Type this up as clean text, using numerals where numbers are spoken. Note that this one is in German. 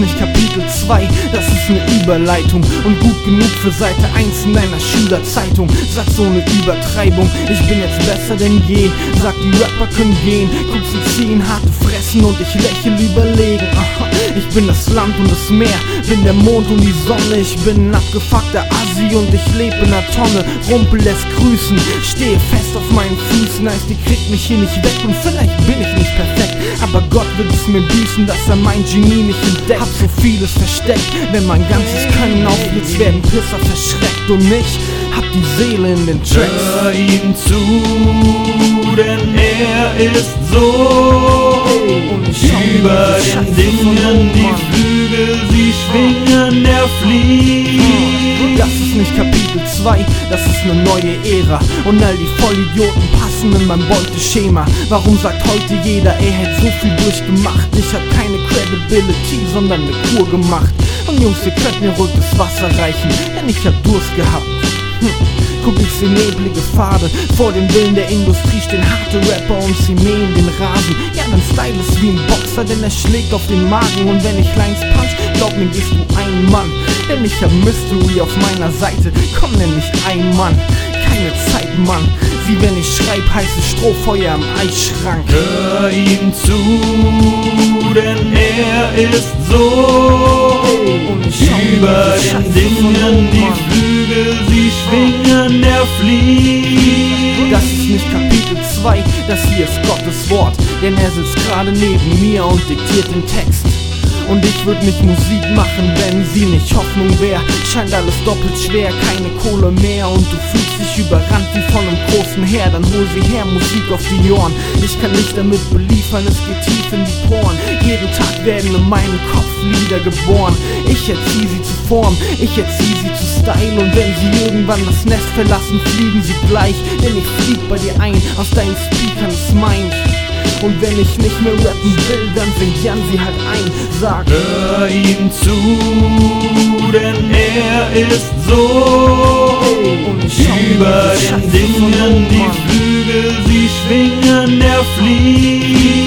nicht Kapitel 2, das ist eine Überleitung und gut genug für Seite 1 in deiner Schülerzeitung. Sag's ohne Übertreibung, ich bin jetzt besser denn je. Sag, die Rapper können gehen, guck sie ziehen, harte Fressen und ich lächel überlegen. Aha, ich bin das Land und das Meer, bin der Mond und die Sonne. Ich bin ein abgefuckter Assi und ich lebe in einer Tonne. Rumpel lässt grüßen, stehe fest auf meinen Füßen. Heißt, die kriegt mich hier nicht weg und vielleicht bin ich nicht perfekt, aber Gott wird es mir büßen, dass er mein Genie nicht entdeckt. Hab so vieles versteckt, wenn mein ganzes Können aufblitzt, werden Pisser verschreckt und ich hab die Seele in den Tracks. Hör ihm zu, denn er ist so über den Dingen, die Flügel, sie schwingen, er fliegt. Das ist nicht Kapitel 2, das ist eine neue Ära und all die Vollidioten passen in mein Beuteschema. Warum sagt heute jeder, er hätte so viel durchgemacht? Ich hab keine Credibility, sondern eine Kur gemacht. Und Jungs, ihr könnt mir ruhig das Wasser reichen, denn ich hab Durst gehabt. Guck, ich seh neblige Pfade, vor dem Willen der Industrie stehen harte Rapper und sie mähen den Rasen. Ja, mein Style ist wie ein Boxer, denn er schlägt auf den Magen und wenn ich Lines punch, glaub mir, gehst du ein Mann. Denn ich hab Mystery auf meiner Seite, komm, nenn mich ein Mann. Keine Zeit, Mann, wie wenn ich schreib, heißes Strohfeuer im Eisschrank. Hör ihm zu, denn er ist so über den Dingen, die Flügel, sie schwingen, er fliegt. Das ist nicht Kapitel 2, das hier ist Gottes Wort, denn er sitzt gerade neben mir und diktiert den Text. Und ich würd nicht Musik machen, wenn sie nicht Hoffnung wär. Scheint alles doppelt schwer, keine Kohle mehr und du fühlst dich überrannt wie von einem großen Heer. Dann hol sie her, Musik auf die Ohren. Ich kann dich damit beliefern, es geht tief in die Poren. Jeden Tag werden in meinem Kopf Lieder geboren. Ich erzieh sie zu Form, ich erzieh sie zu Style. Und wenn sie irgendwann das Nest verlassen, fliegen sie gleich. Denn ich flieg bei dir ein, aus deinen Speakern ist mein. Und wenn ich nicht mehr rappen will, dann singt Jan sie halt ein. Sag, hör ihm zu, denn er ist so über den Dingen, die Flügel, sie schwingen, er fliegt.